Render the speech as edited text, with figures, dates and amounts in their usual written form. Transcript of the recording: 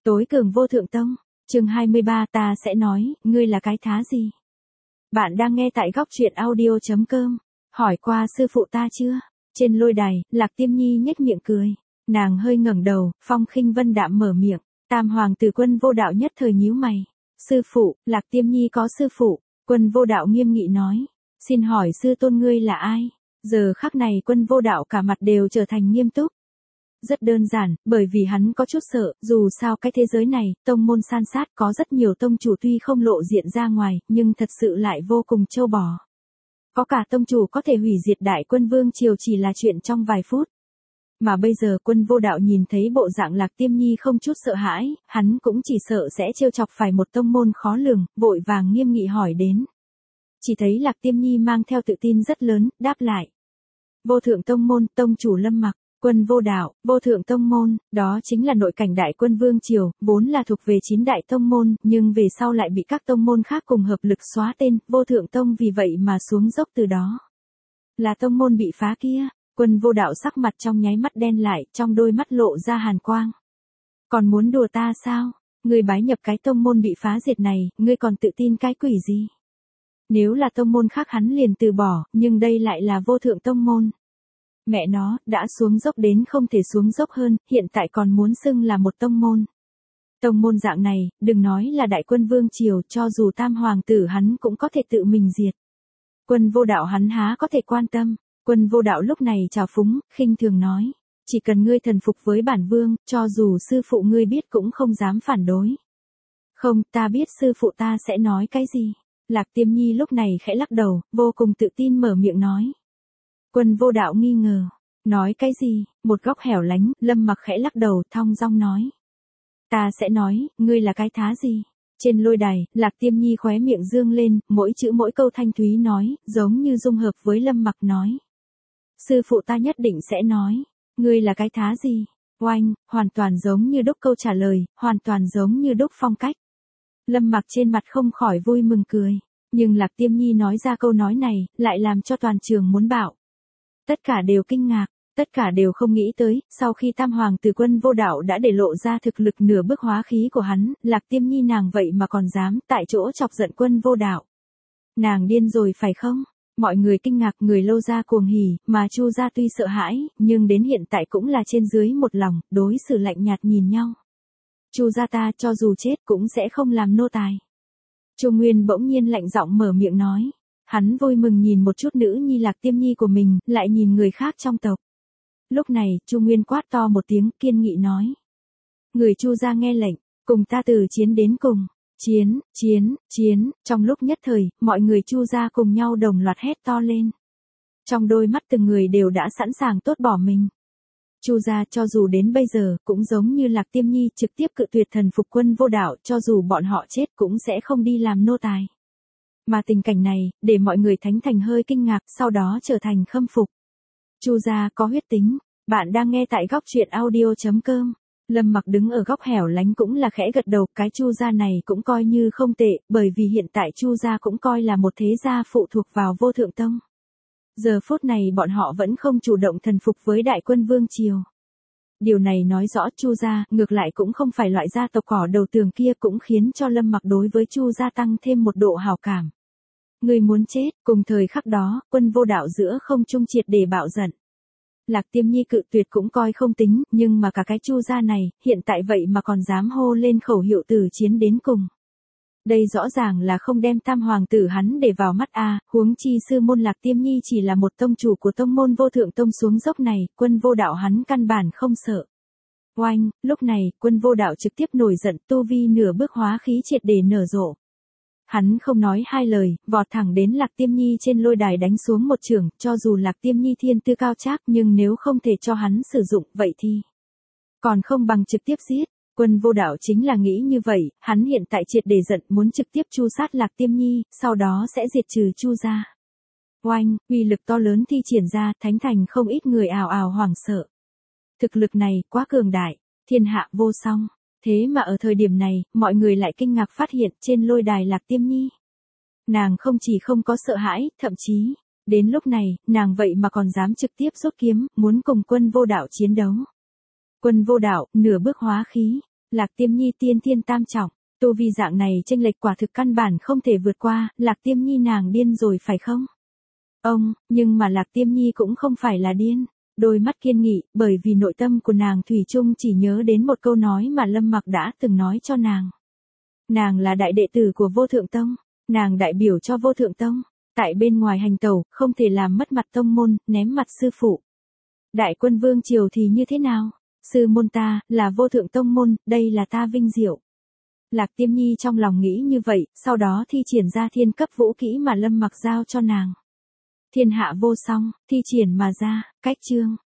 Tối cường vô thượng tông, chương 23 ta sẽ nói, ngươi là cái thá gì? Bạn đang nghe tại góc truyện audio.com. Hỏi qua sư phụ ta chưa? Trên lôi đài, Lạc Tiêm Nhi nhếch miệng cười. Nàng hơi ngẩng đầu, phong khinh vân đạm mở miệng. Tam hoàng tử Quân Vô Đạo nhất thời nhíu mày. Sư phụ, Lạc Tiêm Nhi có sư phụ. Quân Vô Đạo nghiêm nghị nói. Xin hỏi sư tôn ngươi là ai? Giờ khắc này Quân Vô Đạo cả mặt đều trở thành nghiêm túc. Rất đơn giản, bởi vì hắn có chút sợ, dù sao cái thế giới này, tông môn san sát có rất nhiều tông chủ tuy không lộ diện ra ngoài, nhưng thật sự lại vô cùng trâu bò. Có cả tông chủ có thể hủy diệt Đại Quân Vương triều chỉ là chuyện trong vài phút. Mà bây giờ Quân Vô Đạo nhìn thấy bộ dạng Lạc Tiêm Nhi không chút sợ hãi, hắn cũng chỉ sợ sẽ trêu chọc phải một tông môn khó lường, vội vàng nghiêm nghị hỏi đến. Chỉ thấy Lạc Tiêm Nhi mang theo tự tin rất lớn, đáp lại. Vô thượng tông môn, tông chủ Lâm Mặc. Quân Vô Đạo, vô thượng tông môn, đó chính là nội cảnh Đại Quân Vương triều, vốn là thuộc về 9 đại tông môn, nhưng về sau lại bị các tông môn khác cùng hợp lực xóa tên, vô thượng tông vì vậy mà xuống dốc từ đó. Là tông môn bị phá kia, Quân Vô Đạo sắc mặt trong nháy mắt đen lại, trong đôi mắt lộ ra hàn quang. Còn muốn đùa ta sao? Ngươi bái nhập cái tông môn bị phá diệt này, ngươi còn tự tin cái quỷ gì? Nếu là tông môn khác hắn liền từ bỏ, nhưng đây lại là vô thượng tông môn. Mẹ nó, đã xuống dốc đến không thể xuống dốc hơn, hiện tại còn muốn xưng là một tông môn. Tông môn dạng này, đừng nói là Đại Quân Vương triều, cho dù tam hoàng tử hắn cũng có thể tự mình diệt. Quân Vô Đạo hắn há có thể quan tâm. Quân Vô Đạo lúc này trào phúng, khinh thường nói. Chỉ cần ngươi thần phục với bản vương, cho dù sư phụ ngươi biết cũng không dám phản đối. Không, ta biết sư phụ ta sẽ nói cái gì. Lạc Tiêm Nhi lúc này khẽ lắc đầu, vô cùng tự tin mở miệng nói. Quân Vô Đạo nghi ngờ. Nói cái gì? Một góc hẻo lánh, Lâm Mặc khẽ lắc đầu, thong dong nói. Ta sẽ nói, ngươi là cái thá gì? Trên lôi đài, Lạc Tiêm Nhi khóe miệng dương lên, mỗi chữ mỗi câu thanh thúy nói, giống như dung hợp với Lâm Mặc nói. Sư phụ ta nhất định sẽ nói. Ngươi là cái thá gì? Oanh, hoàn toàn giống như đúc câu trả lời, hoàn toàn giống như đúc phong cách. Lâm Mặc trên mặt không khỏi vui mừng cười. Nhưng Lạc Tiêm Nhi nói ra câu nói này, lại làm cho toàn trường muốn bạo. Tất cả đều kinh ngạc, tất cả đều không nghĩ tới, sau khi tam hoàng tử Quân Vô Đạo đã để lộ ra thực lực nửa bước hóa khí của hắn, Lạc Tiêm Nhi nàng vậy mà còn dám tại chỗ chọc giận Quân Vô Đạo. Nàng điên rồi phải không? Mọi người kinh ngạc, người Lâu gia cuồng hỉ, mà Chu gia tuy sợ hãi, nhưng đến hiện tại cũng là trên dưới một lòng, đối xử lạnh nhạt nhìn nhau. Chu gia ta cho dù chết cũng sẽ không làm nô tài. Chu Nguyên bỗng nhiên lạnh giọng mở miệng nói. Hắn vui mừng nhìn một chút nữ nhi Lạc Tiêm Nhi của mình, lại nhìn người khác trong tộc. Lúc này, Chu Nguyên quát to một tiếng, kiên nghị nói. Người Chu gia nghe lệnh, cùng ta từ chiến đến cùng. Chiến, chiến, chiến, trong lúc nhất thời, mọi người Chu gia cùng nhau đồng loạt hét to lên. Trong đôi mắt từng người đều đã sẵn sàng tốt bỏ mình. Chu gia cho dù đến bây giờ, cũng giống như Lạc Tiêm Nhi trực tiếp cự tuyệt thần phục Quân Vô Đạo, cho dù bọn họ chết cũng sẽ không đi làm nô tài. Mà tình cảnh này, để mọi người thánh thành hơi kinh ngạc, sau đó trở thành khâm phục. Chu gia có huyết tính, bạn đang nghe tại góc truyện audio.com. Lâm Mặc đứng ở góc hẻo lánh cũng là khẽ gật đầu, cái Chu gia này cũng coi như không tệ, bởi vì hiện tại Chu gia cũng coi là một thế gia phụ thuộc vào vô thượng tông. Giờ phút này bọn họ vẫn không chủ động thần phục với Đại Quân Vương triều. Điều này nói rõ Chu gia, ngược lại cũng không phải loại gia tộc cỏ đầu tường kia, cũng khiến cho Lâm Mặc đối với Chu gia tăng thêm một độ hào cảm. Người muốn chết, cùng thời khắc đó, Quân Vô Đạo giữa không trung triệt để bạo giận. Lạc Tiêm Nhi cự tuyệt cũng coi không tính, nhưng mà cả cái Chu gia này, hiện tại vậy mà còn dám hô lên khẩu hiệu từ chiến đến cùng. Đây rõ ràng là không đem tam hoàng tử hắn để vào mắt a, huống chi sư môn Lạc Tiêm Nhi chỉ là một tông chủ của tông môn vô thượng tông xuống dốc này, Quân Vô Đạo hắn căn bản không sợ. Oanh, lúc này, Quân Vô Đạo trực tiếp nổi giận, tu vi nửa bước hóa khí triệt để nở rộ. Hắn không nói hai lời, vọt thẳng đến Lạc Tiêm Nhi trên lôi đài đánh xuống một chưởng, cho dù Lạc Tiêm Nhi thiên tư cao trác nhưng nếu không thể cho hắn sử dụng, vậy thì còn không bằng trực tiếp giết. Quân Vô Đạo chính là nghĩ như vậy, hắn hiện tại triệt để giận muốn trực tiếp tru sát Lạc Tiêm Nhi, sau đó sẽ diệt trừ Chu gia. Oanh, uy lực to lớn thi triển ra, thánh thành không ít người ào ào hoảng sợ. Thực lực này quá cường đại, thiên hạ vô song. Thế mà ở thời điểm này, mọi người lại kinh ngạc phát hiện trên lôi đài Lạc Tiêm Nhi. Nàng không chỉ không có sợ hãi, thậm chí, đến lúc này, nàng vậy mà còn dám trực tiếp rút kiếm, muốn cùng Quân Vô Đạo chiến đấu. Quân Vô Đạo, nửa bước hóa khí. Lạc Tiêm Nhi tiên thiên tam trọng, tu vi dạng này chênh lệch quả thực căn bản không thể vượt qua, Lạc Tiêm Nhi nàng điên rồi phải không? Nhưng mà Lạc Tiêm Nhi cũng không phải là điên. Đôi mắt kiên nghị, bởi vì nội tâm của nàng thủy chung chỉ nhớ đến một câu nói mà Lâm Mặc đã từng nói cho nàng. Nàng là đại đệ tử của Vô Thượng Tông, nàng đại biểu cho Vô Thượng Tông, tại bên ngoài hành tẩu, không thể làm mất mặt tông môn, ném mặt sư phụ. Đại quân vương triều thì như thế nào? Sư môn ta, là Vô Thượng Tông môn, đây là ta vinh diệu. Lạc Tiêm Nhi trong lòng nghĩ như vậy, sau đó thi triển ra thiên cấp vũ kỹ mà Lâm Mặc giao cho nàng. Thiên hạ vô song, thi triển mà ra, cách chương.